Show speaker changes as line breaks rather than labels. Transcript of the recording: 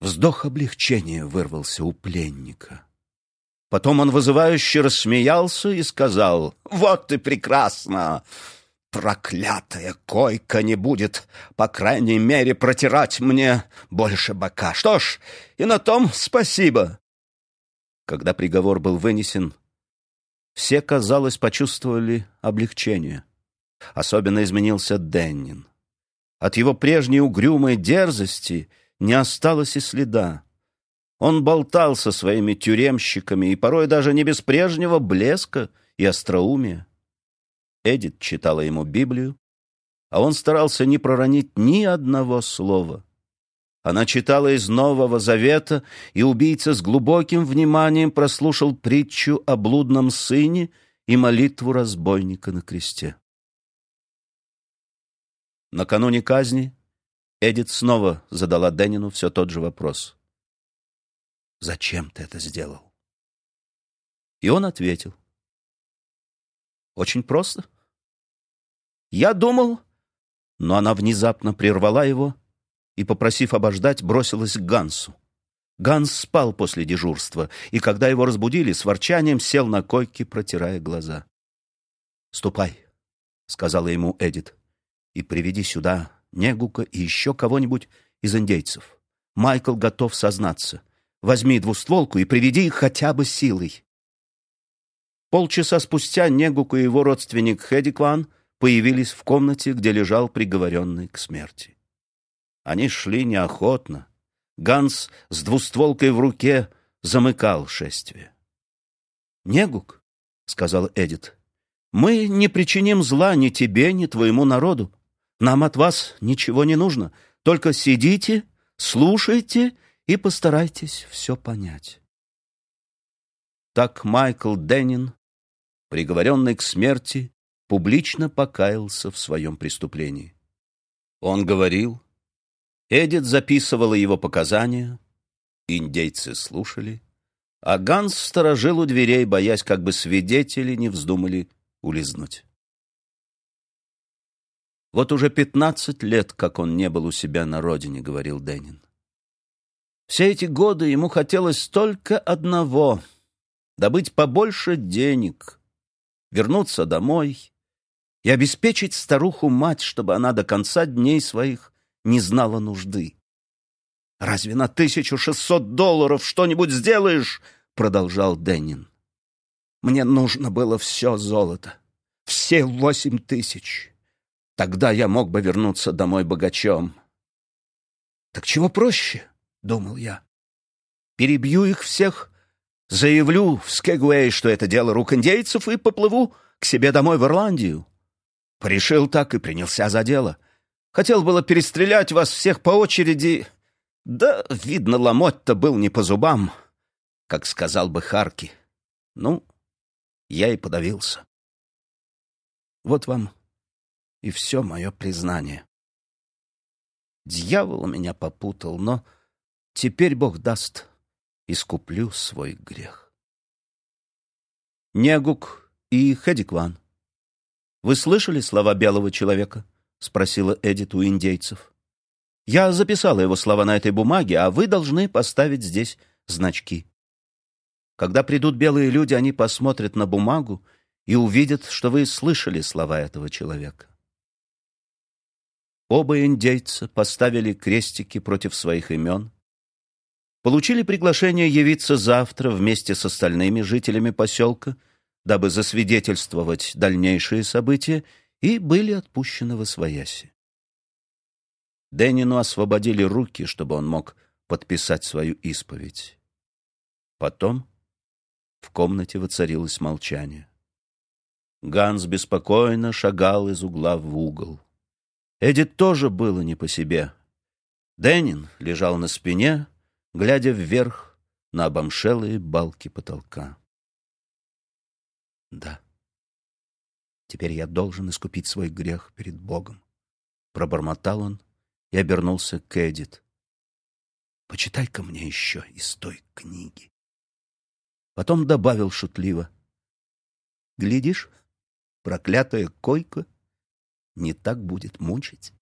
Вздох облегчения вырвался у пленника. Потом он вызывающе рассмеялся и сказал: «Вот и прекрасно! Проклятая койка не будет, по крайней мере, протирать мне больше бока. Что ж, и на том спасибо». Когда приговор был вынесен, все, казалось, почувствовали облегчение. Особенно изменился Деннин. От его прежней угрюмой дерзости не осталось и следа. Он болтал со своими тюремщиками, и порой даже не без прежнего блеска и остроумия. Эдит читала ему Библию, а он старался не проронить ни одного слова. Она читала из Нового Завета, и убийца с глубоким вниманием прослушал притчу о блудном сыне и молитву разбойника на кресте. Накануне казни Эдит снова задала Деннину все тот же вопрос: «Зачем ты это сделал?» И он ответил: «Очень просто. Я думал...» Но она внезапно прервала его и, попросив обождать, бросилась к Гансу. Ганс спал после дежурства, и, когда его разбудили, с ворчанием сел на койке, протирая глаза. «Ступай», — сказала ему Эдит, — «и приведи сюда Негука и еще кого-нибудь из индейцев. Майкл готов сознаться. Возьми двустволку и приведи их хотя бы силой». Полчаса спустя Негук и его родственник Хедикван появились в комнате, где лежал приговоренный к смерти. Они шли неохотно. Ганс с двустволкой в руке замыкал шествие. «Негук», — сказала Эдит, — «мы не причиним зла ни тебе, ни твоему народу. Нам от вас ничего не нужно. Только сидите, слушайте и постарайтесь все понять». Так Майкл Деннин, приговоренный к смерти, публично покаялся в своем преступлении. Он говорил, Эдит записывала его показания, индейцы слушали, а Ганс сторожил у дверей, боясь, как бы свидетели не вздумали улизнуть. «Вот уже 15 лет, как он не был у себя на родине», — говорил Деннин. «Все эти годы ему хотелось только одного — добыть побольше денег, вернуться домой и обеспечить старуху-мать, чтобы она до конца дней своих не знала нужды. «Разве на $1600 что-нибудь сделаешь?» — продолжал Деннин. «Мне нужно было все золото, все 8000. Тогда я мог бы вернуться домой богачом». «Так чего проще?» — думал я. «Перебью их всех, заявлю в Скегуэй, что это дело рук индейцев, и поплыву к себе домой в Ирландию». Порешил так и принялся за дело. Хотел было перестрелять вас всех по очереди, да, видно, ломоть-то был не по зубам, как сказал бы Харки. Ну, я и подавился. Вот вам и все мое признание. Дьявол меня попутал, но теперь, Бог даст, искуплю свой грех. Негук и Хедикван, вы слышали слова белого человека? — спросила Эдит у индейцев. «Я записала его слова на этой бумаге, а вы должны поставить здесь значки. Когда придут белые люди, они посмотрят на бумагу и увидят, что вы слышали слова этого человека». Оба индейца поставили крестики против своих имен, получили приглашение явиться завтра вместе с остальными жителями поселка, дабы засвидетельствовать дальнейшие события, и были отпущены восвояси. Деннину освободили руки, чтобы он мог подписать свою исповедь. Потом в комнате воцарилось молчание. Ганс беспокойно шагал из угла в угол. Эдит тоже было не по себе. Деннин лежал на спине, глядя вверх на обомшелые балки потолка. «Да, теперь я должен искупить свой грех перед Богом», — пробормотал он и обернулся к Эдит. «Почитай-ка мне еще из той книги». Потом добавил шутливо: «Глядишь, проклятая койка не так будет мучить».